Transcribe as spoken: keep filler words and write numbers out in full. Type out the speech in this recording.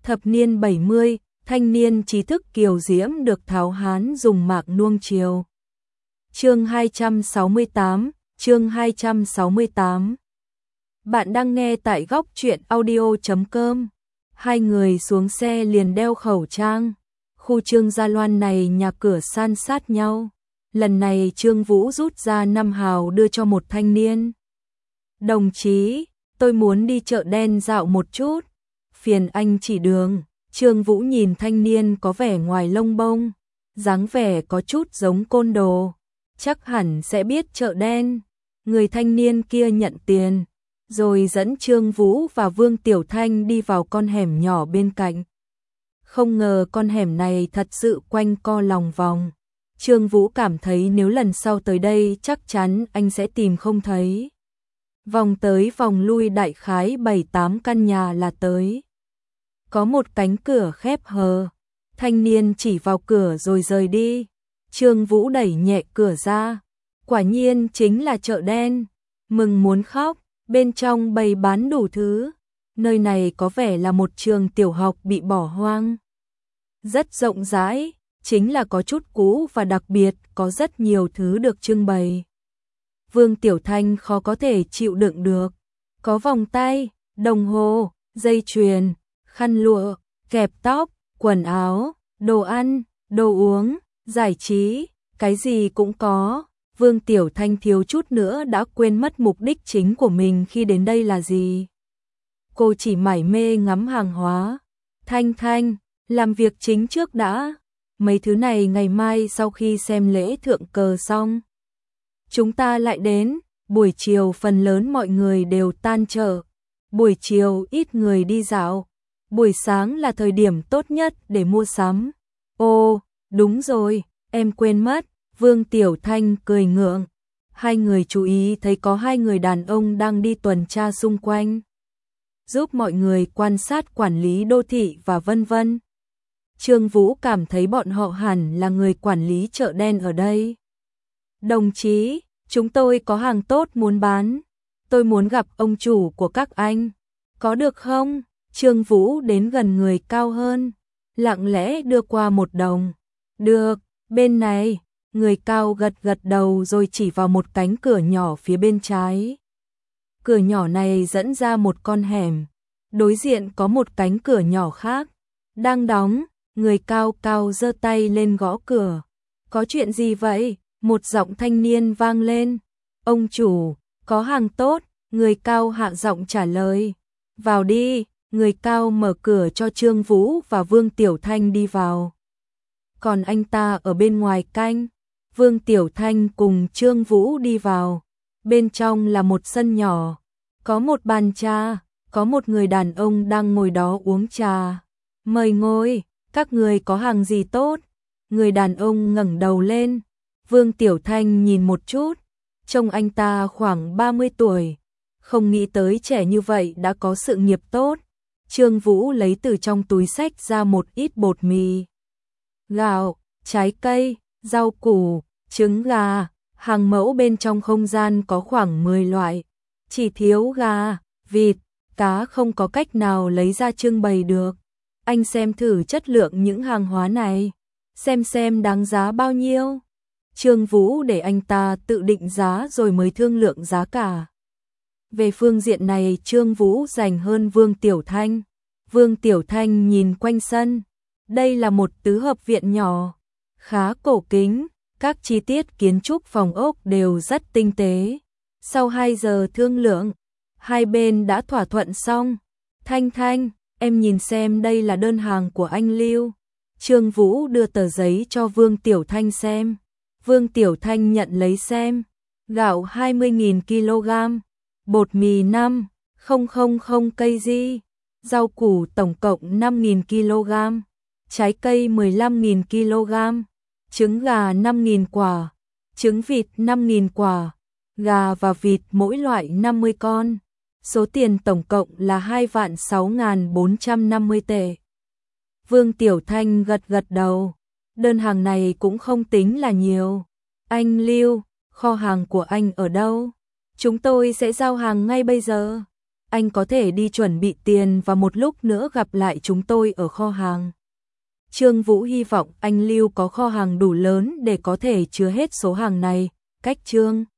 Thập niên bảy mươi, thanh niên trí thức kiều diễm được Tháo Hán dùng mạc nuông chiều. Chương hai trăm sáu mươi tám, chương hai trăm sáu mươi tám. Bạn đang nghe tại góc truyện audio chấm com. Hai người xuống xe liền đeo khẩu trang. Khu Trương Gia Loan này nhà cửa san sát nhau. Lần này Trương Vũ rút ra năm hào đưa cho một thanh niên. Đồng chí, tôi muốn đi chợ đen dạo một chút. Phiền anh chỉ đường. Trương Vũ nhìn thanh niên có vẻ ngoài lông bông, dáng vẻ có chút giống côn đồ. Chắc hẳn sẽ biết chợ đen. Người thanh niên kia nhận tiền, rồi dẫn Trương Vũ và Vương Tiểu Thanh đi vào con hẻm nhỏ bên cạnh. Không ngờ con hẻm này thật sự quanh co lòng vòng. Trương Vũ cảm thấy nếu lần sau tới đây chắc chắn anh sẽ tìm không thấy. Vòng tới vòng lui đại khái bảy tám căn nhà là tới. Có một cánh cửa khép hờ. Thanh niên chỉ vào cửa rồi rời đi. Trương Vũ đẩy nhẹ cửa ra. Quả nhiên chính là chợ đen. Mừng muốn khóc, bên trong bày bán đủ thứ. Nơi này có vẻ là một trường tiểu học bị bỏ hoang. Rất rộng rãi, chính là có chút cũ và đặc biệt có rất nhiều thứ được trưng bày. Vương Tiểu Thanh khó có thể chịu đựng được. Có vòng tay, đồng hồ, dây chuyền, khăn lụa, kẹp tóc, quần áo, đồ ăn, đồ uống, giải trí, cái gì cũng có. Vương Tiểu Thanh thiếu chút nữa đã quên mất mục đích chính của mình khi đến đây là gì. Cô chỉ mải mê ngắm hàng hóa. Thanh Thanh, làm việc chính trước đã. Mấy thứ này ngày mai sau khi xem lễ thượng cờ xong, chúng ta lại đến. Buổi chiều phần lớn mọi người đều tan chợ. Buổi chiều ít người đi dạo. Buổi sáng là thời điểm tốt nhất để mua sắm. Ồ, đúng rồi, em quên mất. Vương Tiểu Thanh cười ngượng. Hai người chú ý thấy có hai người đàn ông đang đi tuần tra xung quanh, giúp mọi người quan sát quản lý đô thị và vân vân. Trương Vũ cảm thấy bọn họ hẳn là người quản lý chợ đen ở đây. Đồng chí, chúng tôi có hàng tốt muốn bán. Tôi muốn gặp ông chủ của các anh. Có được không? Trương Vũ đến gần người cao hơn, lặng lẽ đưa qua một đồng. Được, bên này. Người cao gật gật đầu rồi chỉ vào một cánh cửa nhỏ phía bên trái. Cửa nhỏ này dẫn ra một con hẻm. Đối diện có một cánh cửa nhỏ khác đang đóng. Người cao cao giơ tay lên gõ cửa. Có chuyện gì vậy? Một giọng thanh niên vang lên. Ông chủ, có hàng tốt. Người cao hạ giọng trả lời. Vào đi. Người cao mở cửa cho Trương Vũ và Vương Tiểu Thanh đi vào. Còn anh ta ở bên ngoài canh. Vương Tiểu Thanh cùng Trương Vũ đi vào. Bên trong là một sân nhỏ. Có một bàn trà. Có một người đàn ông đang ngồi đó uống trà. Mời ngồi, các người có hàng gì tốt? Người đàn ông ngẩng đầu lên. Vương Tiểu Thanh nhìn một chút. Trông anh ta khoảng ba mươi tuổi. Không nghĩ tới trẻ như vậy đã có sự nghiệp tốt. Trương Vũ lấy từ trong túi xách ra một ít bột mì, gạo, trái cây, rau củ, trứng gà. Hàng mẫu bên trong không gian có khoảng mười loại. Chỉ thiếu gà, vịt, cá không có cách nào lấy ra trưng bày được. Anh xem thử chất lượng những hàng hóa này, xem xem đáng giá bao nhiêu. Trương Vũ để anh ta tự định giá rồi mới thương lượng giá cả. Về phương diện này Trương Vũ dành hơn Vương Tiểu Thanh. Vương Tiểu Thanh nhìn quanh sân. Đây là một tứ hợp viện nhỏ, khá cổ kính. Các chi tiết kiến trúc phòng ốc đều rất tinh tế. Sau hai giờ thương lượng, hai bên đã thỏa thuận xong. Thanh Thanh, em nhìn xem đây là đơn hàng của anh Lưu. Trương Vũ đưa tờ giấy cho Vương Tiểu Thanh xem. Vương Tiểu Thanh nhận lấy xem. Gạo hai mươi nghìn ki lô gam, bột mì năm nghìn cây di, rau củ tổng cộng năm nghìn ki lô gam, trái cây mười lăm nghìn ki lô gam, trứng gà năm nghìn quả, trứng vịt năm nghìn quả, gà và vịt mỗi loại năm mươi con. Số tiền tổng cộng là hai vạn sáu nghìn bốn trăm năm mươi tệ. Vương Tiểu Thanh gật gật đầu. Đơn hàng này cũng không tính là nhiều. Anh Lưu, kho hàng của anh ở đâu? Chúng tôi sẽ giao hàng ngay bây giờ. anh có thể đi chuẩn bị tiền và một lúc nữa gặp lại chúng tôi ở kho hàng. Trương Vũ hy vọng anh Lưu có kho hàng đủ lớn để có thể chứa hết số hàng này, cách Trương